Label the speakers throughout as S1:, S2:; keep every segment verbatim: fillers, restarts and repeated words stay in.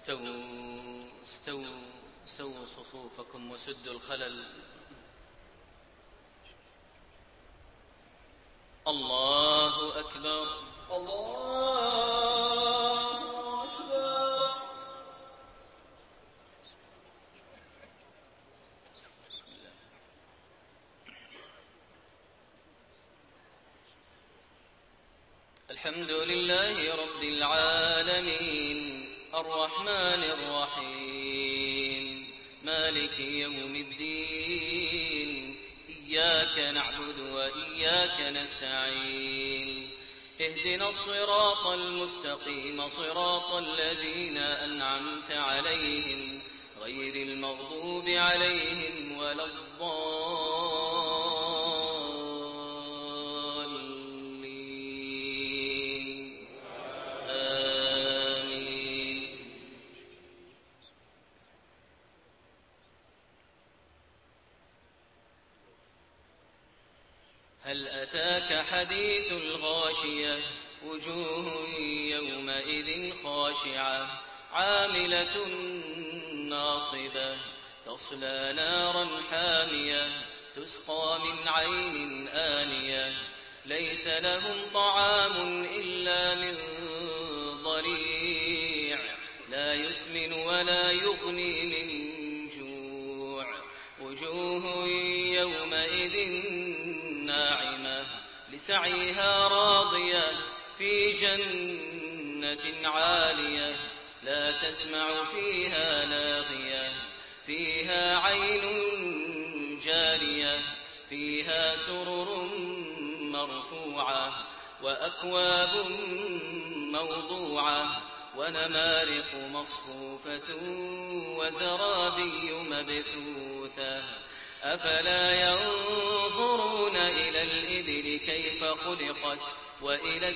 S1: استووا استووا سووا صفوفكم وسدوا الخلل. الله أكبر
S2: الله أكبر.
S1: بسم الله. الحمد لله رب العالمين الرحمن الرحيم مالك يوم الدين إياك نعبد وإياك نستعين اهدنا الصراط المستقيم صراط الذين أنعمت عليهم غير المغضوب عليهم ولا الضالين آمين. هل أتاك حديث الغاشية وجوه يومئذ خاشعة عاملة ناصبة تصلى نارا حامية تسقى من عين آنية ليس لهم طعام إلا من ضريع لا يسمن ولا يغني من جوع وجوه يومئذ ناعمة لسعيها راضية في جنة عالية لا تسمع فيها لاغية فيها عين جارية فيها سرر مرفوعة وأكواب موضوعة ونمارق مصفوفة وزرابي مبثوثة أفلا ينظرون إلى الإبل كيف خلقت وإلى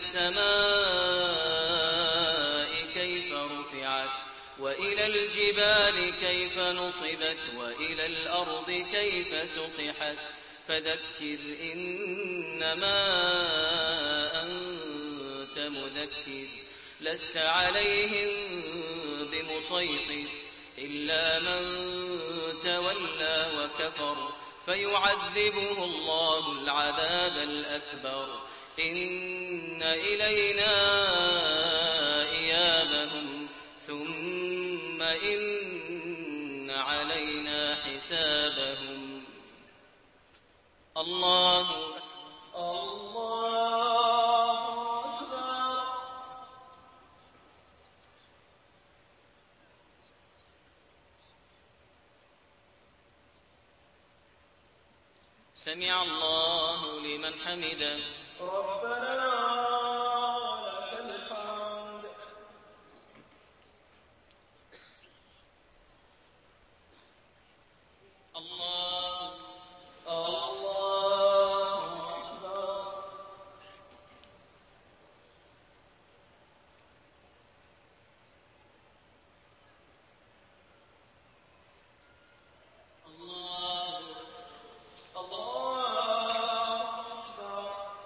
S1: السماء كيف رفعت وإلى الجبال كيف نصبت وإلى الأرض كيف سطحت فذكر إنما أنت مذكر لست عليهم بمسيطر إلا من تولى وكفر فيعذبه الله العذاب الأكبر إن إلينا إيابهم ثم إن علينا حسابهم. الله
S2: الله أكبر.
S1: سمع الله لمن حمده
S2: ربنا ولك الحمد.
S1: الله
S2: الله أكبر.
S1: الله
S2: الله أكبر.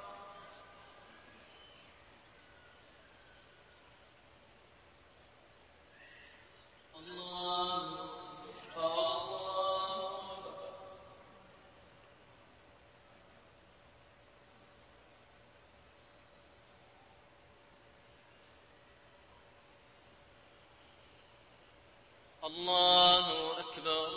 S1: الله أكبر.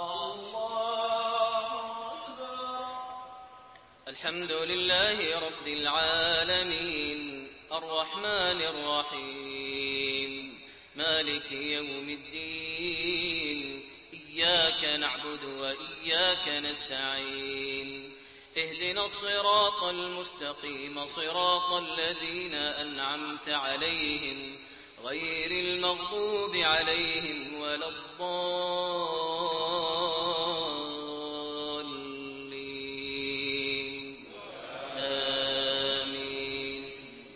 S2: الله أكبر.
S1: الحمد لله رب العالمين الرحمن الرحيم مالك يوم الدين إياك نعبد وإياك نستعين اهدنا الصراط المستقيم صراط الذين أنعمت عليهم غير المغضوب عليهم ولا الضالين آمين.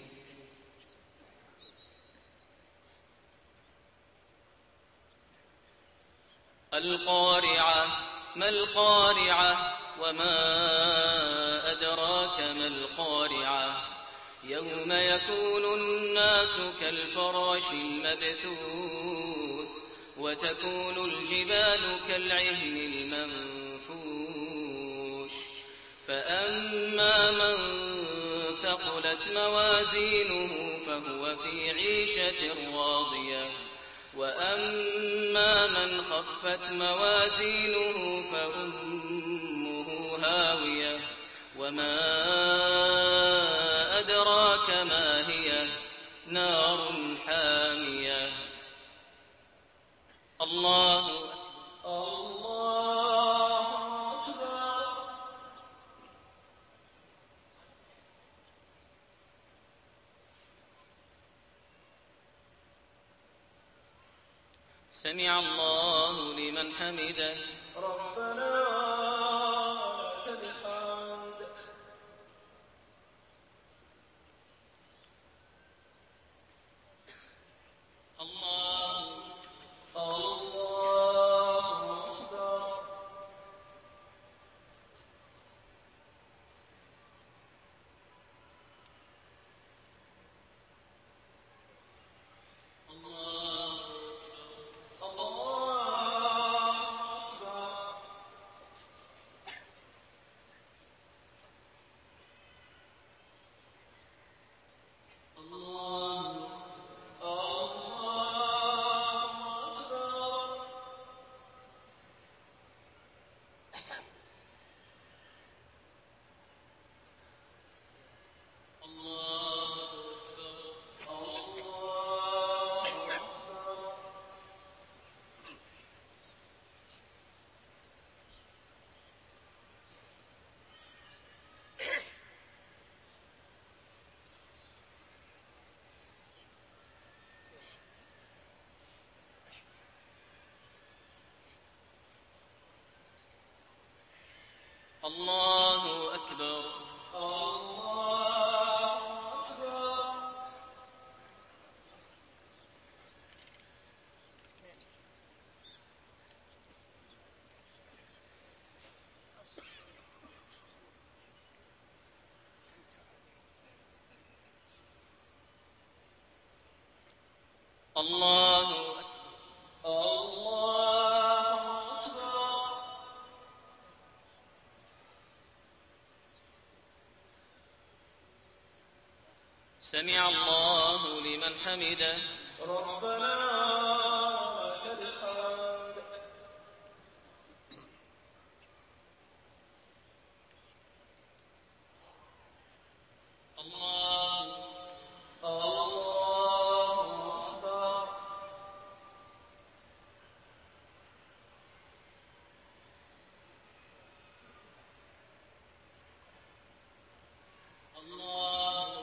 S1: القارعة ما القارعة وما أدراك ما القارعة يوم يكون الناس كالفراش المبثوث وتكون الجبال كالعهن المنفوش فأما من ثقلت موازينه فهو في عيشة راضية وأما من خفت موازينه فأمه هاوية وما أدراك ما هي نار حامية. الله
S2: الله أكبر.
S1: سمع الله لمن حمده.
S2: ربنا لك الحمد.
S1: الله
S2: الله أكبر.
S1: الله أكبر.
S2: الله أكبر.
S1: الله
S2: الله أكبر.
S1: سمع الله لمن حمده.
S2: ربنا لك الحمد.
S1: الله
S2: الله أكبر.
S1: الله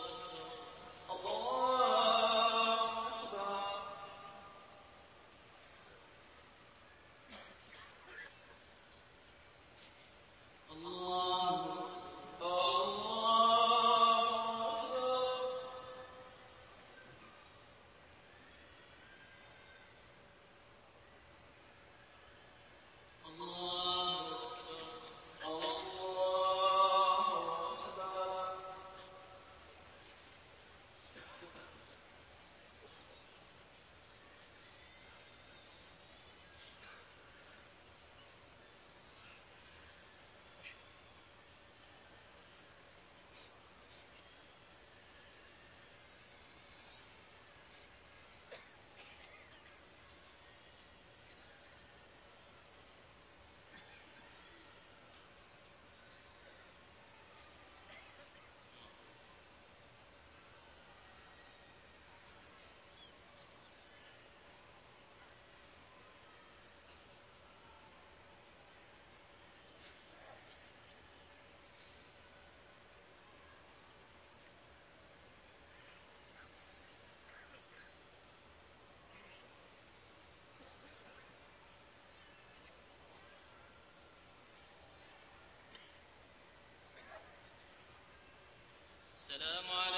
S2: الله أكبر.
S1: الله السلام